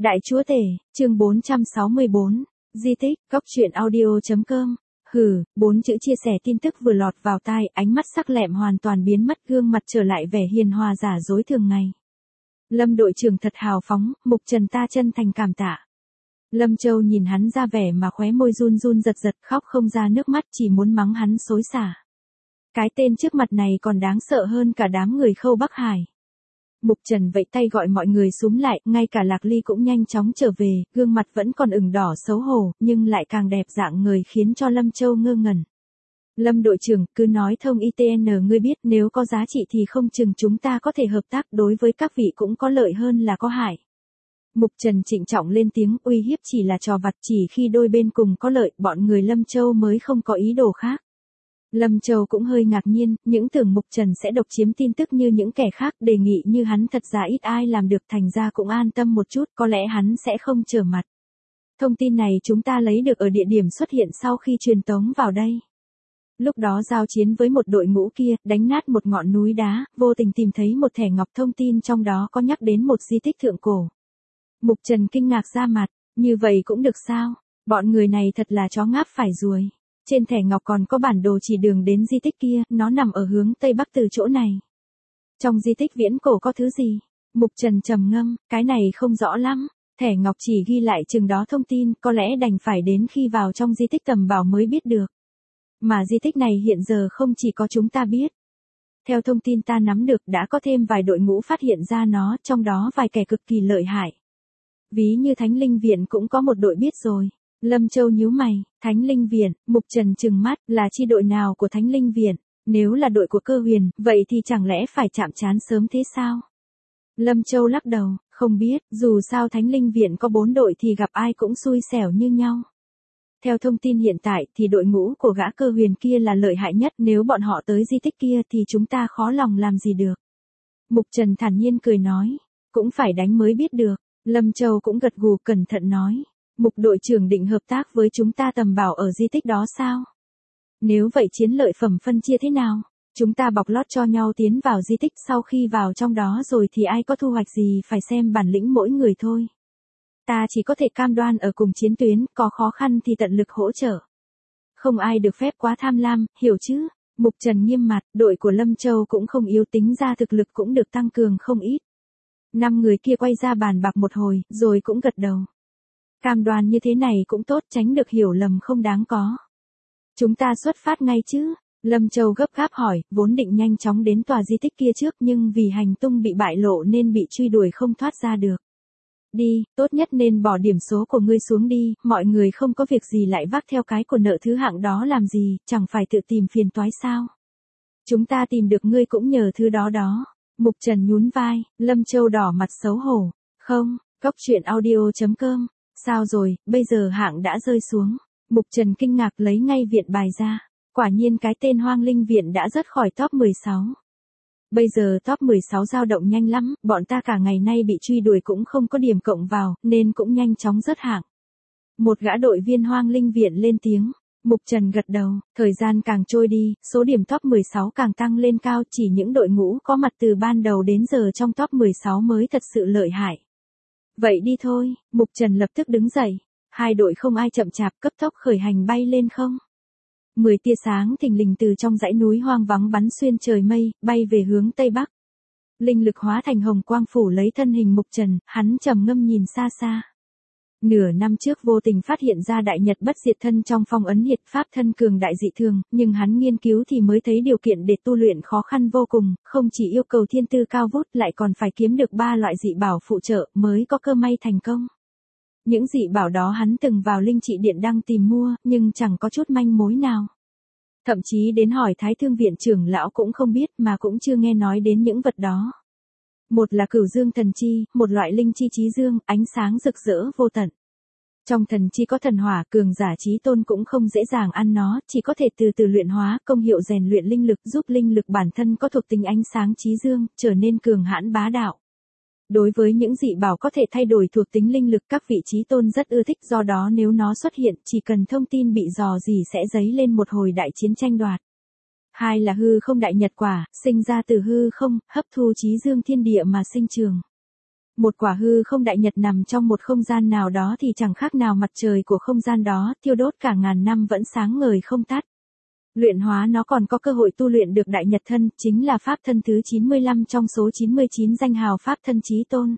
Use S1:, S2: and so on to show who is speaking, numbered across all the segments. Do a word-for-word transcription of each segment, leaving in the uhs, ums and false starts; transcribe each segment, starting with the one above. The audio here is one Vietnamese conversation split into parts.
S1: Đại chúa tể, chương bốn trăm sáu mươi bốn, di tích, góc truyện audio.com. Hừ, bốn chữ chia sẻ tin tức vừa lọt vào tai, ánh mắt sắc lẹm hoàn toàn biến mất, gương mặt trở lại vẻ hiền hòa giả dối thường ngày. Lâm đội trưởng thật hào phóng, Mục Trần ta chân thành cảm tạ. Lâm Châu nhìn hắn ra vẻ mà khóe môi run run giật giật, khóc không ra nước mắt, chỉ muốn mắng hắn xối xả. Cái tên trước mặt này còn đáng sợ hơn cả đám người Khâu Bắc Hải. Mục Trần vẫy tay gọi mọi người xúm lại, ngay cả Lạc Ly cũng nhanh chóng trở về, gương mặt vẫn còn ửng đỏ xấu hổ, nhưng lại càng đẹp dạng người khiến cho Lâm Châu ngơ ngẩn. Lâm đội trưởng, cứ nói thông i tê en ngươi biết, nếu có giá trị thì không chừng chúng ta có thể hợp tác, đối với các vị cũng có lợi hơn là có hại. Mục Trần trịnh trọng lên tiếng, uy hiếp chỉ là trò vặt, chỉ khi đôi bên cùng có lợi, bọn người Lâm Châu mới không có ý đồ khác. Lâm Châu cũng hơi ngạc nhiên, những tưởng Mục Trần sẽ độc chiếm tin tức như những kẻ khác, đề nghị như hắn thật ra ít ai làm được, thành ra cũng an tâm một chút, có lẽ hắn sẽ không trở mặt. Thông tin này chúng ta lấy được ở địa điểm xuất hiện sau khi truyền tống vào đây. Lúc đó giao chiến với một đội ngũ kia, đánh nát một ngọn núi đá, vô tình tìm thấy một thẻ ngọc, thông tin trong đó có nhắc đến một di tích thượng cổ. Mục Trần kinh ngạc ra mặt, như vậy cũng được sao? Bọn người này thật là chó ngáp phải ruồi. Trên thẻ ngọc còn có bản đồ chỉ đường đến di tích kia, nó nằm ở hướng tây bắc từ chỗ này. Trong di tích viễn cổ có thứ gì? Mục Trần trầm ngâm, cái này không rõ lắm. Thẻ ngọc chỉ ghi lại chừng đó thông tin, có lẽ đành phải đến khi vào trong di tích tầm bảo mới biết được. Mà di tích này hiện giờ không chỉ có chúng ta biết. Theo thông tin ta nắm được, đã có thêm vài đội ngũ phát hiện ra nó, trong đó vài kẻ cực kỳ lợi hại. Ví như Thánh Linh Viện cũng có một đội biết rồi. Lâm Châu nhíu mày, Thánh Linh Viện, Mục Trần trừng mắt, là chi đội nào của Thánh Linh Viện? Nếu là đội của Cơ Huyền, vậy thì chẳng lẽ phải chạm trán sớm thế sao? Lâm Châu lắc đầu, không biết, dù sao Thánh Linh Viện có bốn đội thì gặp ai cũng xui xẻo như nhau. Theo thông tin hiện tại thì đội ngũ của gã Cơ Huyền kia là lợi hại nhất, nếu bọn họ tới di tích kia thì chúng ta khó lòng làm gì được. Mục Trần thản nhiên cười nói, cũng phải đánh mới biết được. Lâm Châu cũng gật gù cẩn thận nói. Mục đội trưởng định hợp tác với chúng ta tầm bảo ở di tích đó sao? Nếu vậy chiến lợi phẩm phân chia thế nào? Chúng ta bọc lót cho nhau tiến vào di tích, sau khi vào trong đó rồi thì ai có thu hoạch gì phải xem bản lĩnh mỗi người thôi. Ta chỉ có thể cam đoan ở cùng chiến tuyến, có khó khăn thì tận lực hỗ trợ. Không ai được phép quá tham lam, hiểu chứ? Mục Trần nghiêm mặt, đội của Lâm Châu cũng không yếu, tính ra thực lực cũng được tăng cường không ít. Năm người kia quay ra bàn bạc một hồi, rồi cũng gật đầu. Cam đoan như thế này cũng tốt, tránh được hiểu lầm không đáng có. Chúng ta xuất phát ngay chứ? Lâm Châu gấp gáp hỏi, vốn định nhanh chóng đến tòa di tích kia trước nhưng vì hành tung bị bại lộ nên bị truy đuổi không thoát ra được. Đi, tốt nhất nên bỏ điểm số của ngươi xuống đi, mọi người không có việc gì lại vác theo cái của nợ thứ hạng đó làm gì, chẳng phải tự tìm phiền toái sao? Chúng ta tìm được ngươi cũng nhờ thứ đó đó. Mục Trần nhún vai, Lâm Châu đỏ mặt xấu hổ. Không, góc truyện audio.com. Sao rồi, bây giờ hạng đã rơi xuống. Mục Trần kinh ngạc lấy ngay viện bài ra. Quả nhiên cái tên Hoang Linh Viện đã rớt khỏi top mười sáu. Bây giờ top mười sáu dao động nhanh lắm, bọn ta cả ngày nay bị truy đuổi cũng không có điểm cộng vào, nên cũng nhanh chóng rớt hạng. Một gã đội viên Hoang Linh Viện lên tiếng. Mục Trần gật đầu, thời gian càng trôi đi, số điểm top mười sáu càng tăng lên cao, chỉ những đội ngũ có mặt từ ban đầu đến giờ trong top mười sáu mới thật sự lợi hại. Vậy đi thôi, Mục Trần lập tức đứng dậy. Hai đội không ai chậm chạp, cấp tốc khởi hành bay lên không. Mười tia sáng thình lình từ trong dãy núi hoang vắng bắn xuyên trời mây, bay về hướng tây bắc. Linh lực hóa thành hồng quang phủ lấy thân hình Mục Trần, hắn trầm ngâm nhìn xa xa. Nửa năm trước vô tình phát hiện ra đại nhật bất diệt thân trong phong ấn hiệt pháp thân cường đại dị thường, nhưng hắn nghiên cứu thì mới thấy điều kiện để tu luyện khó khăn vô cùng, không chỉ yêu cầu thiên tư cao vút lại còn phải kiếm được ba loại dị bảo phụ trợ mới có cơ may thành công. Những dị bảo đó hắn từng vào linh trị điện đang tìm mua, nhưng chẳng có chút manh mối nào. Thậm chí đến hỏi Thái Thương Viện trưởng lão cũng không biết mà cũng chưa nghe nói đến những vật đó. Một là Cửu Dương Thần Chi, một loại linh chi chí dương, ánh sáng rực rỡ vô tận. Trong thần chi có thần hỏa, cường giả chí tôn cũng không dễ dàng ăn nó, chỉ có thể từ từ luyện hóa, công hiệu rèn luyện linh lực, giúp linh lực bản thân có thuộc tính ánh sáng chí dương, trở nên cường hãn bá đạo. Đối với những dị bảo có thể thay đổi thuộc tính linh lực, các vị chí tôn rất ưa thích, do đó nếu nó xuất hiện, chỉ cần thông tin bị dò dỉ sẽ dấy lên một hồi đại chiến tranh đoạt. Hai là hư không đại nhật quả, sinh ra từ hư không, hấp thu chí dương thiên địa mà sinh trường. Một quả hư không đại nhật nằm trong một không gian nào đó thì chẳng khác nào mặt trời của không gian đó, thiêu đốt cả ngàn năm vẫn sáng ngời không tắt. Luyện hóa nó còn có cơ hội tu luyện được đại nhật thân, chính là pháp thân thứ chín mươi lăm trong số chín mươi chín danh hào pháp thân chí tôn.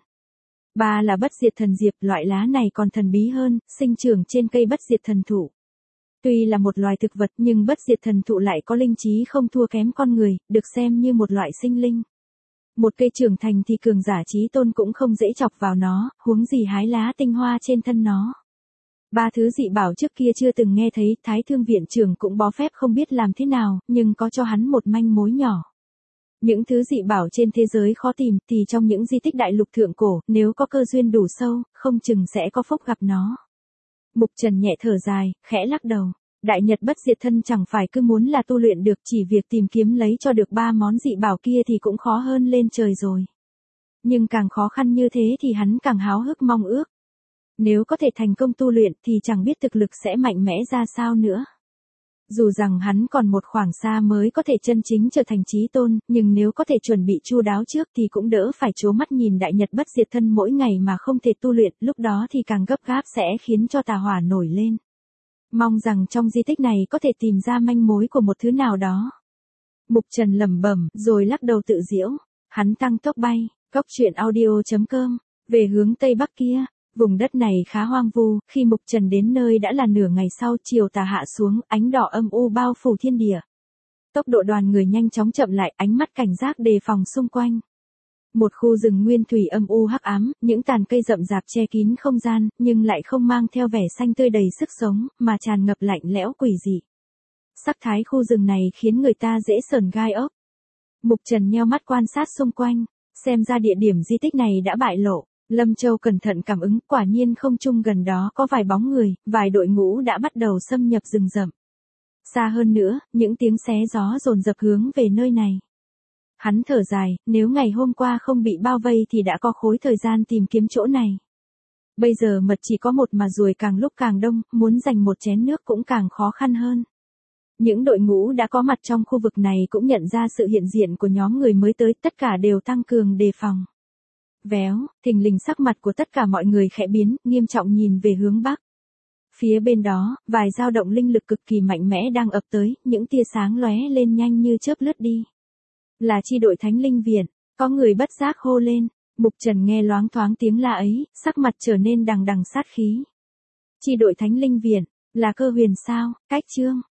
S1: Ba là bất diệt thần diệp, loại lá này còn thần bí hơn, sinh trưởng trên cây bất diệt thần thụ. Tuy là một loài thực vật nhưng bất diệt thần thụ lại có linh trí không thua kém con người, được xem như một loại sinh linh. Một cây trưởng thành thì cường giả chí tôn cũng không dễ chọc vào nó, huống gì hái lá tinh hoa trên thân nó. Ba thứ dị bảo trước kia chưa từng nghe thấy, Thái Thương viện trưởng cũng bó phép không biết làm thế nào, nhưng có cho hắn một manh mối nhỏ. Những thứ dị bảo trên thế giới khó tìm, thì trong những di tích đại lục thượng cổ, nếu có cơ duyên đủ sâu, không chừng sẽ có phúc gặp nó. Mục Trần nhẹ thở dài, khẽ lắc đầu. Đại nhật bất diệt thân chẳng phải cứ muốn là tu luyện được, chỉ việc tìm kiếm lấy cho được ba món dị bảo kia thì cũng khó hơn lên trời rồi. Nhưng càng khó khăn như thế thì hắn càng háo hức mong ước. Nếu có thể thành công tu luyện thì chẳng biết thực lực sẽ mạnh mẽ ra sao nữa. Dù rằng hắn còn một khoảng xa mới có thể chân chính trở thành chí tôn, nhưng nếu có thể chuẩn bị chu đáo trước thì cũng đỡ phải trố mắt nhìn đại nhật bất diệt thân mỗi ngày mà không thể tu luyện, lúc đó thì càng gấp gáp sẽ khiến cho tà hỏa nổi lên. Mong rằng trong di tích này có thể tìm ra manh mối của một thứ nào đó. Mục Trần lẩm bẩm, rồi lắc đầu tự giễu. Hắn tăng tốc bay, góc truyện audio chấm com, về hướng tây bắc kia. Vùng đất này khá hoang vu, khi Mục Trần đến nơi đã là nửa ngày sau, chiều tà hạ xuống, ánh đỏ âm u bao phủ thiên địa. Tốc độ đoàn người nhanh chóng chậm lại, ánh mắt cảnh giác đề phòng xung quanh. Một khu rừng nguyên thủy âm u hắc ám, những tàn cây rậm rạp che kín không gian, nhưng lại không mang theo vẻ xanh tươi đầy sức sống, mà tràn ngập lạnh lẽo quỷ dị. Sắc thái khu rừng này khiến người ta dễ sởn gai ốc. Mục Trần nheo mắt quan sát xung quanh, xem ra địa điểm di tích này đã bại lộ. Lâm Châu cẩn thận cảm ứng, quả nhiên không trung gần đó có vài bóng người, vài đội ngũ đã bắt đầu xâm nhập rừng rậm. Xa hơn nữa, những tiếng xé gió dồn dập hướng về nơi này. Hắn thở dài, nếu ngày hôm qua không bị bao vây thì đã có khối thời gian tìm kiếm chỗ này. Bây giờ mật chỉ có một mà ruồi càng lúc càng đông, muốn giành một chén nước cũng càng khó khăn hơn. Những đội ngũ đã có mặt trong khu vực này cũng nhận ra sự hiện diện của nhóm người mới tới, tất cả đều tăng cường đề phòng. Véo, thình lình sắc mặt của tất cả mọi người khẽ biến, nghiêm trọng nhìn về hướng bắc. Phía bên đó, vài dao động linh lực cực kỳ mạnh mẽ đang ập tới, những tia sáng lóe lên nhanh như chớp lướt đi. Là chi đội Thánh Linh Viện, có người bất giác hô lên. Mục Trần nghe loáng thoáng tiếng la ấy, sắc mặt trở nên đằng đằng sát khí. Chi đội Thánh Linh Viện, là Cơ Huyền sao? Cách chương